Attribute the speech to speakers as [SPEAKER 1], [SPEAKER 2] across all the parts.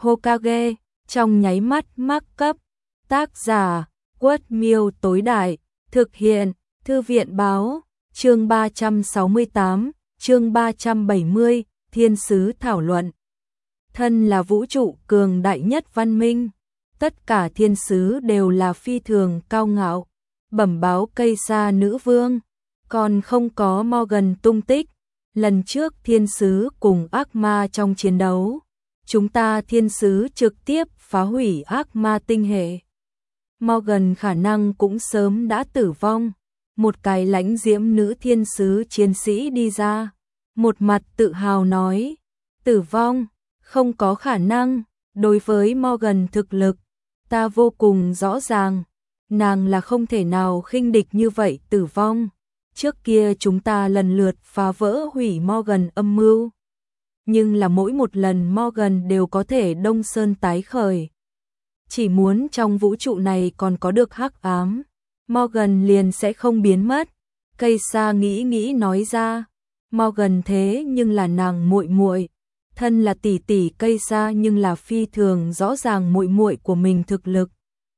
[SPEAKER 1] Hokage, trong nháy mắt mắc cấp. Tác giả, Quất Miêu tối đại, thực hiện, Thư viện báo, chương 368, chương 370, thiên sứ thảo luận. Thân là vũ trụ cường đại nhất văn minh, tất cả thiên sứ đều là phi thường cao ngạo, bẩm báo cây sa nữ vương, còn không có Morgan tung tích. Lần trước thiên sứ cùng ác ma trong chiến đấu, chúng ta thiên sứ trực tiếp phá hủy ác ma tinh hệ. Morgan khả năng cũng sớm đã tử vong. Một cái lãnh diễm nữ thiên sứ chiến sĩ đi ra, một mặt tự hào nói, tử vong, không có khả năng. Đối với Morgan thực lực, ta vô cùng rõ ràng, nàng là không thể nào khinh địch như vậy tử vong. Trước kia chúng ta lần lượt phá vỡ hủy Morgan âm mưu, nhưng là mỗi một lần Morgan đều có thể đông sơn tái khởi. Chỉ muốn trong vũ trụ này còn có được hắc ám, Morgan liền sẽ không biến mất. Cây sa nghĩ nói ra, Morgan thế nhưng là nàng muội muội, thân là tỷ tỷ cây sa nhưng là phi thường rõ ràng muội muội của mình thực lực.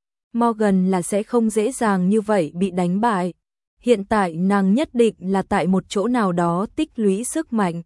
[SPEAKER 1] Morgan là sẽ không dễ dàng như vậy bị đánh bại. Hiện tại nàng nhất định là tại một chỗ nào đó tích lũy sức mạnh.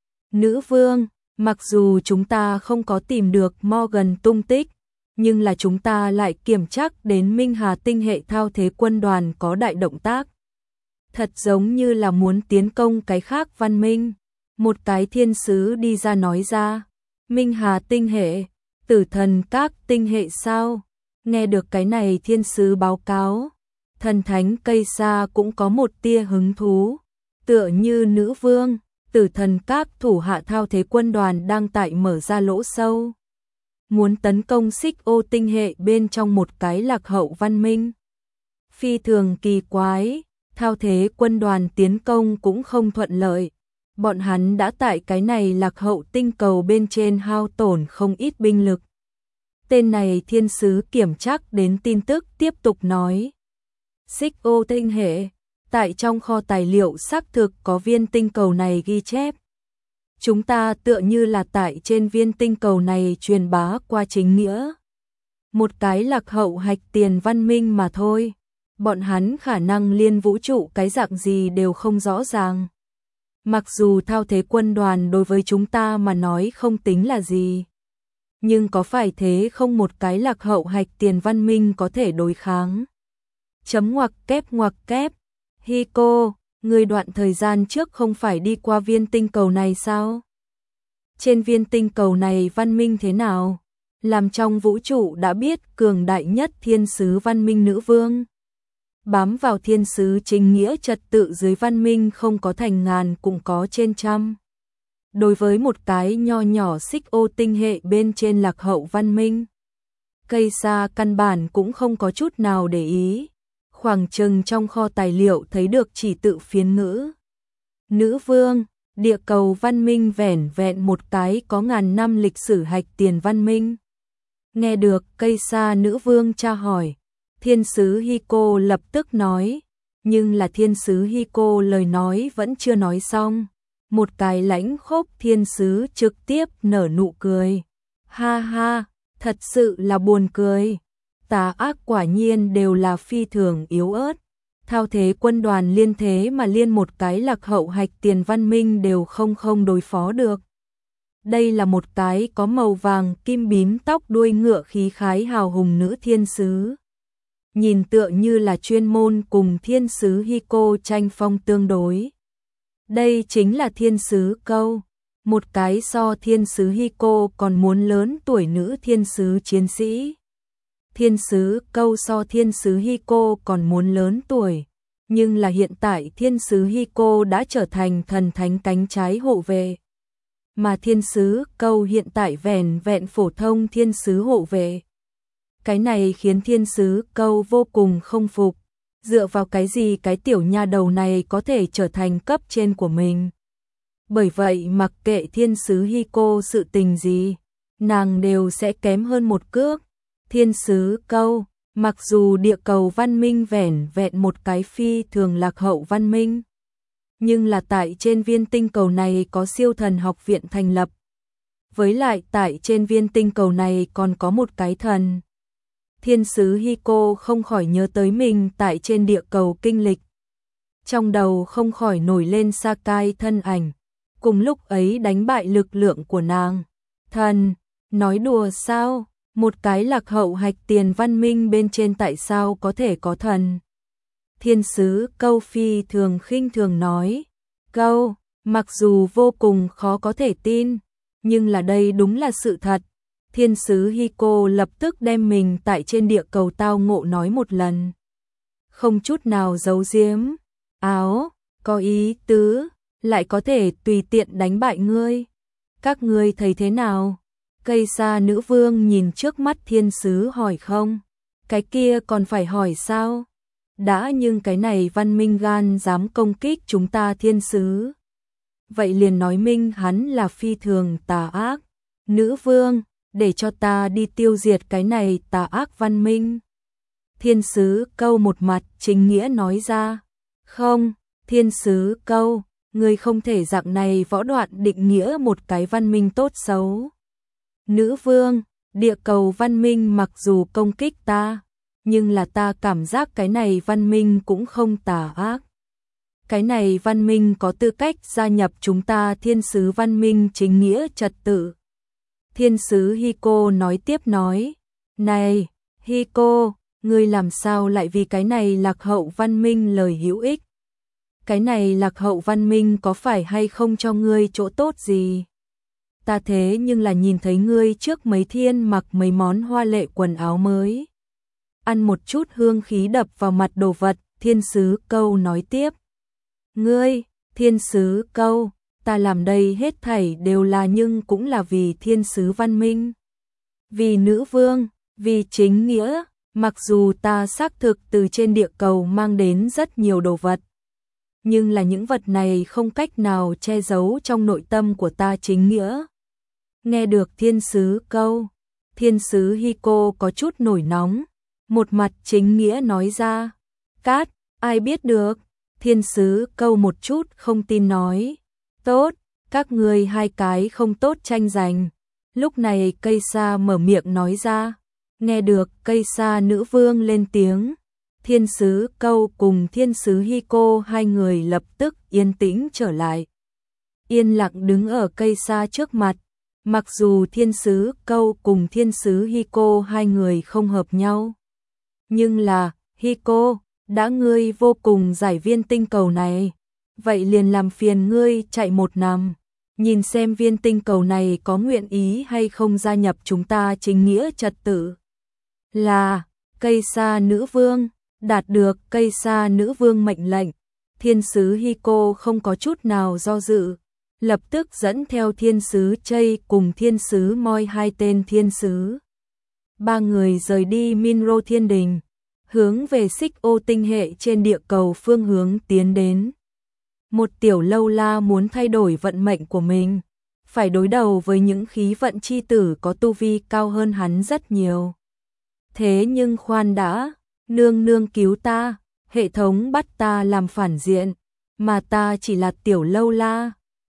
[SPEAKER 1] Nữ vương, mặc dù chúng ta không có tìm được Morgan tung tích, nhưng là chúng ta lại kiểm chắc đến Minh Hà tinh hệ thao thế quân đoàn có đại động tác. Thật giống như là muốn tiến công cái khác văn minh. Một cái thiên sứ đi ra nói ra, Minh Hà tinh hệ, Tử Thần các tinh hệ sao? Nghe được cái này thiên sứ báo cáo, thần thánh cây sa cũng có một tia hứng thú, tựa như nữ vương, Tử Thần các thủ hạ thao thế quân đoàn đang tại mở ra lỗ sâu, muốn tấn công Xích Ô tinh hệ bên trong một cái lạc hậu văn minh. Phi thường kỳ quái, thao thế quân đoàn tiến công cũng không thuận lợi. Bọn hắn đã tại cái này lạc hậu tinh cầu bên trên hao tổn không ít binh lực. Tên này thiên sứ kiểm chắc đến tin tức tiếp tục nói. Xích Ô tinh hệ, tại trong kho tài liệu xác thực có viên tinh cầu này ghi chép. Chúng ta tựa như là tại trên viên tinh cầu này truyền bá qua chính nghĩa. Một cái lạc hậu hạch tiền văn minh mà thôi. Bọn hắn khả năng liên vũ trụ cái dạng gì đều không rõ ràng. Mặc dù thao thế quân đoàn đối với chúng ta mà nói không tính là gì, nhưng có phải thế không một cái lạc hậu hạch tiền văn minh có thể đối kháng. Chấm ngoặc kép. Hiko, người đoạn thời gian trước không phải đi qua viên tinh cầu này sao? Trên viên tinh cầu này văn minh thế nào? Làm trong vũ trụ đã biết cường đại nhất thiên sứ văn minh nữ vương. Bám vào thiên sứ chính nghĩa trật tự dưới văn minh không có thành ngàn cũng có trên trăm. Đối với một cái nho nhỏ Xích Ô tinh hệ bên trên lạc hậu văn minh, cây sa căn bản cũng không có chút nào để ý. Khoảng chừng trong kho tài liệu thấy được chỉ tự phiến ngữ. Nữ vương, địa cầu văn minh vẻn vẹn một cái có ngàn năm lịch sử hạch tiền văn minh. Nghe được cây sa nữ vương tra hỏi, thiên sứ Hiko lập tức nói, nhưng là thiên sứ Hiko lời nói vẫn chưa nói xong. Một cái lãnh khốc thiên sứ trực tiếp nở nụ cười. Ha ha, thật sự là buồn cười. Tà ác quả nhiên đều là phi thường yếu ớt. Thao thế quân đoàn liên thế mà liên một cái lạc hậu hạch tiền văn minh đều không đối phó được. Đây là một cái có màu vàng kim bím tóc đuôi ngựa khí khái hào hùng nữ thiên sứ. Nhìn tựa như là chuyên môn cùng thiên sứ Hiko tranh phong tương đối. Đây chính là thiên sứ câu, một cái so thiên sứ Hiko còn muốn lớn tuổi nữ thiên sứ chiến sĩ. Thiên sứ câu so thiên sứ Hiko còn muốn lớn tuổi, nhưng là hiện tại thiên sứ Hiko đã trở thành thần thánh cánh trái hộ vệ. Mà thiên sứ câu hiện tại vẻn vẹn phổ thông thiên sứ hộ vệ. Cái này khiến thiên sứ câu vô cùng không phục. Dựa vào cái gì cái tiểu nha đầu này có thể trở thành cấp trên của mình. Bởi vậy mặc kệ thiên sứ Hiko sự tình gì, nàng đều sẽ kém hơn một cước. Thiên sứ câu, mặc dù địa cầu văn minh vẻn vẹn một cái phi thường lạc hậu văn minh, nhưng là tại trên viên tinh cầu này có siêu thần học viện thành lập. với lại tại trên viên tinh cầu này còn có một cái thần. Thiên sứ Hiko không khỏi nhớ tới mình tại trên địa cầu kinh lịch. Trong đầu không khỏi nổi lên Sakai thân ảnh, cùng lúc ấy đánh bại lực lượng của nàng. Thần, nói đùa sao? Một cái lạc hậu hạch tiền văn minh bên trên tại sao có thể có thần? Thiên sứ Câu phi thường khinh thường nói. Câu, mặc dù vô cùng khó có thể tin, nhưng là đây đúng là sự thật. Thiên sứ Hiko lập tức đem mình tại trên địa cầu tao ngộ nói một lần. Không chút nào giấu giếm. Áo, có ý tứ, lại có thể tùy tiện đánh bại ngươi. Các ngươi thấy thế nào? Cây sa nữ vương nhìn trước mắt thiên sứ hỏi không? Cái kia còn phải hỏi sao? Đã nhưng cái này văn minh gan dám công kích chúng ta thiên sứ. Vậy liền nói minh hắn là phi thường tà ác. Nữ vương, để cho ta đi tiêu diệt cái này tà ác văn minh. Thiên sứ Câu một mặt chính nghĩa nói ra. Không, thiên sứ Câu, ngươi không thể dạng này võ đoạn định nghĩa một cái văn minh tốt xấu. Nữ vương, địa cầu văn minh mặc dù công kích ta, nhưng là ta cảm giác cái này văn minh cũng không tà ác. Cái này văn minh có tư cách gia nhập chúng ta thiên sứ văn minh chính nghĩa trật tự. Thiên sứ Hiko nói tiếp nói. Này, Hiko, ngươi làm sao lại vì cái này lạc hậu văn minh lời hữu ích? Cái này lạc hậu văn minh có phải hay không cho ngươi chỗ tốt gì? Ta thế nhưng là nhìn thấy ngươi trước mấy thiên mặc mấy món hoa lệ quần áo mới. Ăn một chút hương khí đập vào mặt đồ vật, thiên sứ Câu nói tiếp. Ngươi, thiên sứ Câu, ta làm đây hết thảy đều là nhưng cũng là vì thiên sứ văn minh. Vì nữ vương, vì chính nghĩa, mặc dù ta xác thực từ trên địa cầu mang đến rất nhiều đồ vật. Nhưng là những vật này không cách nào che giấu trong nội tâm của ta chính nghĩa. Nghe được thiên sứ Câu, thiên sứ Hiko có chút nổi nóng, một mặt chính nghĩa nói ra. Cát, ai biết được? Thiên sứ Câu một chút không tin nói. Tốt, các ngươi hai cái không tốt tranh giành. Lúc này cây sa mở miệng nói ra. Nghe được cây sa nữ vương lên tiếng. Thiên sứ Câu cùng thiên sứ Hiko hai người lập tức yên tĩnh trở lại. Yên lặng đứng ở cây sa trước mặt. Mặc dù thiên sứ Câu cùng thiên sứ Hiko hai người không hợp nhau. Nhưng là, Hiko, đã ngươi vô cùng giải viên tinh cầu này. Vậy liền làm phiền ngươi chạy một năm. Nhìn xem viên tinh cầu này có nguyện ý hay không gia nhập chúng ta chính nghĩa trật tự. Là, cây sa nữ vương, đạt được cây sa nữ vương mệnh lệnh. Thiên sứ Hiko không có chút nào do dự. Lập tức dẫn theo thiên sứ Chây cùng thiên sứ Moi hai tên thiên sứ. Ba người rời đi Minro Thiên Đình, hướng về Xích Ô tinh hệ trên địa cầu phương hướng tiến đến. Một tiểu lâu la muốn thay đổi vận mệnh của mình, phải đối đầu với những khí vận chi tử có tu vi cao hơn hắn rất nhiều. Thế nhưng khoan đã, nương nương cứu ta, hệ thống bắt ta làm phản diện, mà ta chỉ là tiểu lâu la.